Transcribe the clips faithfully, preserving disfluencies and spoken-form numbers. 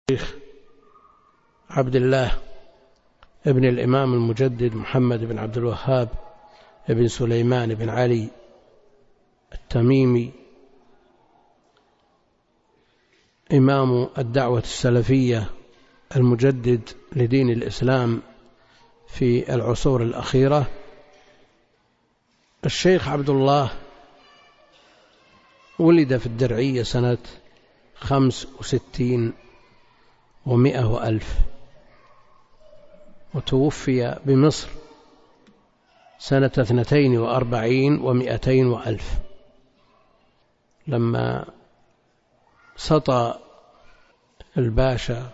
الشيخ عبد الله ابن الإمام المجدد محمد بن عبد الوهاب ابن سليمان بن علي التميمي، إمام الدعوة السلفية المجدد لدين الإسلام في العصور الأخيرة. الشيخ عبد الله ولد في الدرعية سنة خمس وستين ومئة وألف، وتوفي بمصر سنة اثنتين وأربعين ومئتين وألف، لما سطى الباشا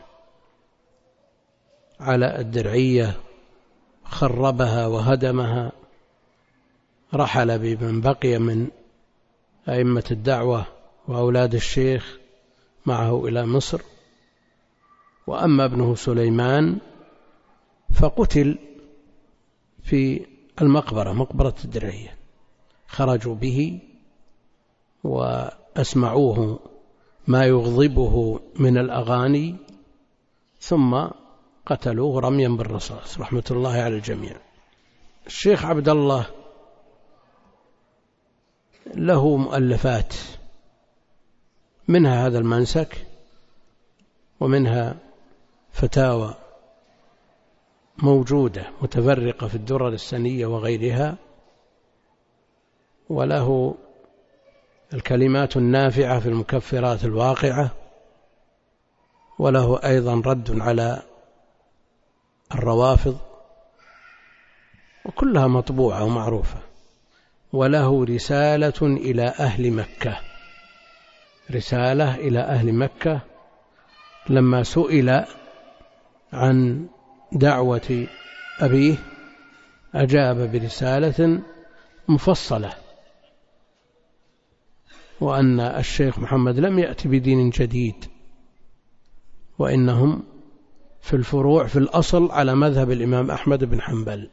على الدرعية خربها وهدمها، رحل بمن بقي من أئمة الدعوة وأولاد الشيخ معه إلى مصر. وأما ابنه سليمان فقتل في المقبرة، مقبرة الدرعية، خرجوا به وأسمعوه ما يغضبه من الأغاني ثم قتلوه رميا بالرصاص، رحمة الله على الجميع. الشيخ عبد الله له مؤلفات، منها هذا المنسك، ومنها فتاوى موجودة متفرقة في الدرر السنية وغيرها، وله الكلمات النافعة في المكفرات الواقعة، وله أيضا رد على الروافض، وكلها مطبوعة ومعروفة. وله رسالة إلى أهل مكة، رسالة إلى أهل مكة لما سئل عن دعوة أبيه أجاب برسالة مفصلة، وأن الشيخ محمد لم يأتي بدين جديد، وإنهم في الفروع في الأصل على مذهب الإمام أحمد بن حنبل،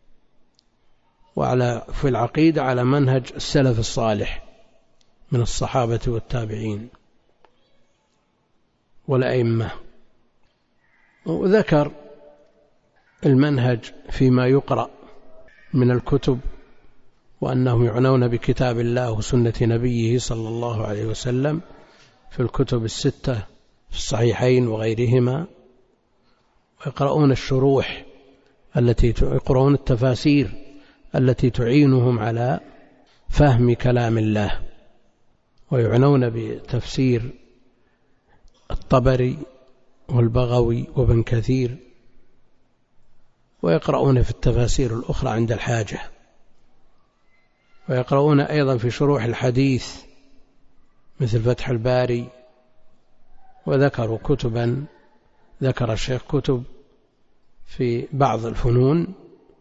وعلى في العقيدة على منهج السلف الصالح من الصحابة والتابعين والأئمة. وذكر المنهج فيما يقرأ من الكتب، وأنهم يعنون بكتاب الله وسنة نبيه صلى الله عليه وسلم في الكتب الستة في الصحيحين وغيرهما، ويقرؤون الشروح التي يقرؤون التفاسير التي تعينهم على فهم كلام الله، ويعنون بتفسير الطبري والبغوي وابن كثير، ويقرؤون في التفاسير الأخرى عند الحاجة، ويقرؤون أيضا في شروح الحديث مثل فتح الباري. وذكروا كتبا، ذكر الشيخ كتب في بعض الفنون،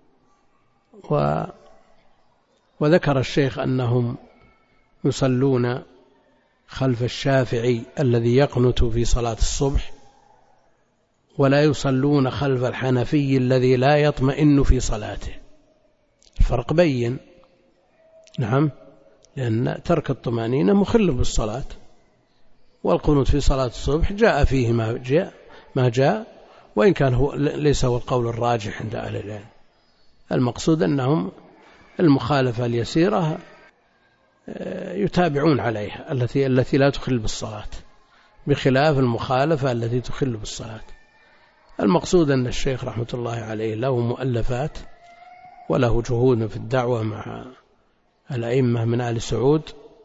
و وذكر الشيخ أنهم يصلون خلف الشافعي الذي يقنت في صلاة الصبح، ولا يصلون خلف الحنفي الذي لا يطمئن في صلاته. الفرق بين، نعم، لأن ترك الطمأنينة مخل بالصلاة، والقنوت في صلاة الصبح جاء فيه ما جاء, ما جاء وإن كان هو ليس هو القول الراجح عند أهل العلم. المقصود أنهم المخالفة اليسيرة يتابعون عليها التي التي لا تخل بالصلاة، بخلاف المخالفة التي تخل بالصلاة. المقصود أن الشيخ رحمة الله عليه له مؤلفات، وله جهود في الدعوة مع الأئمة من آل سعود،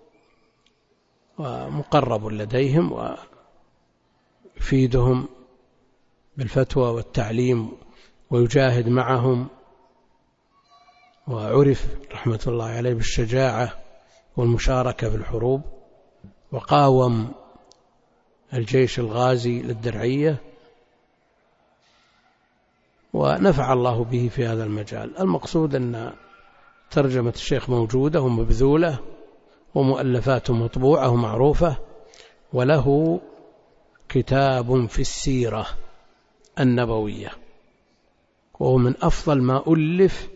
ومقرب لديهم ويفيدهم بالفتوى والتعليم ويجاهد معهم، وعرف رحمة الله عليه بالشجاعة والمشاركة في الحروب، وقاوم الجيش الغازي للدرعية، ونفع الله به في هذا المجال. المقصود أن ترجمة الشيخ موجودة ومبذولة، ومؤلفاته مطبوعة ومعروفة، وله كتاب في السيرة النبوية، وهو من أفضل ما ألف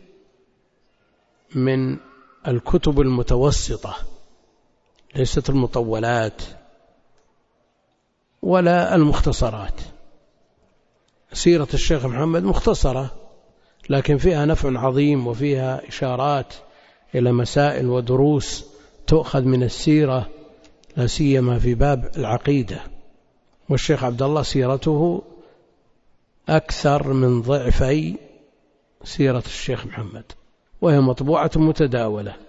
من الكتب المتوسطة، ليست المطولات، ولا المختصرات. سيرة الشيخ محمد مختصرة لكن فيها نفع عظيم وفيها إشارات إلى مسائل ودروس تؤخذ من السيرة، لا سيما في باب العقيدة. والشيخ عبد الله سيرته أكثر من ضعفي سيرة الشيخ محمد، وهي مطبوعة متداولة.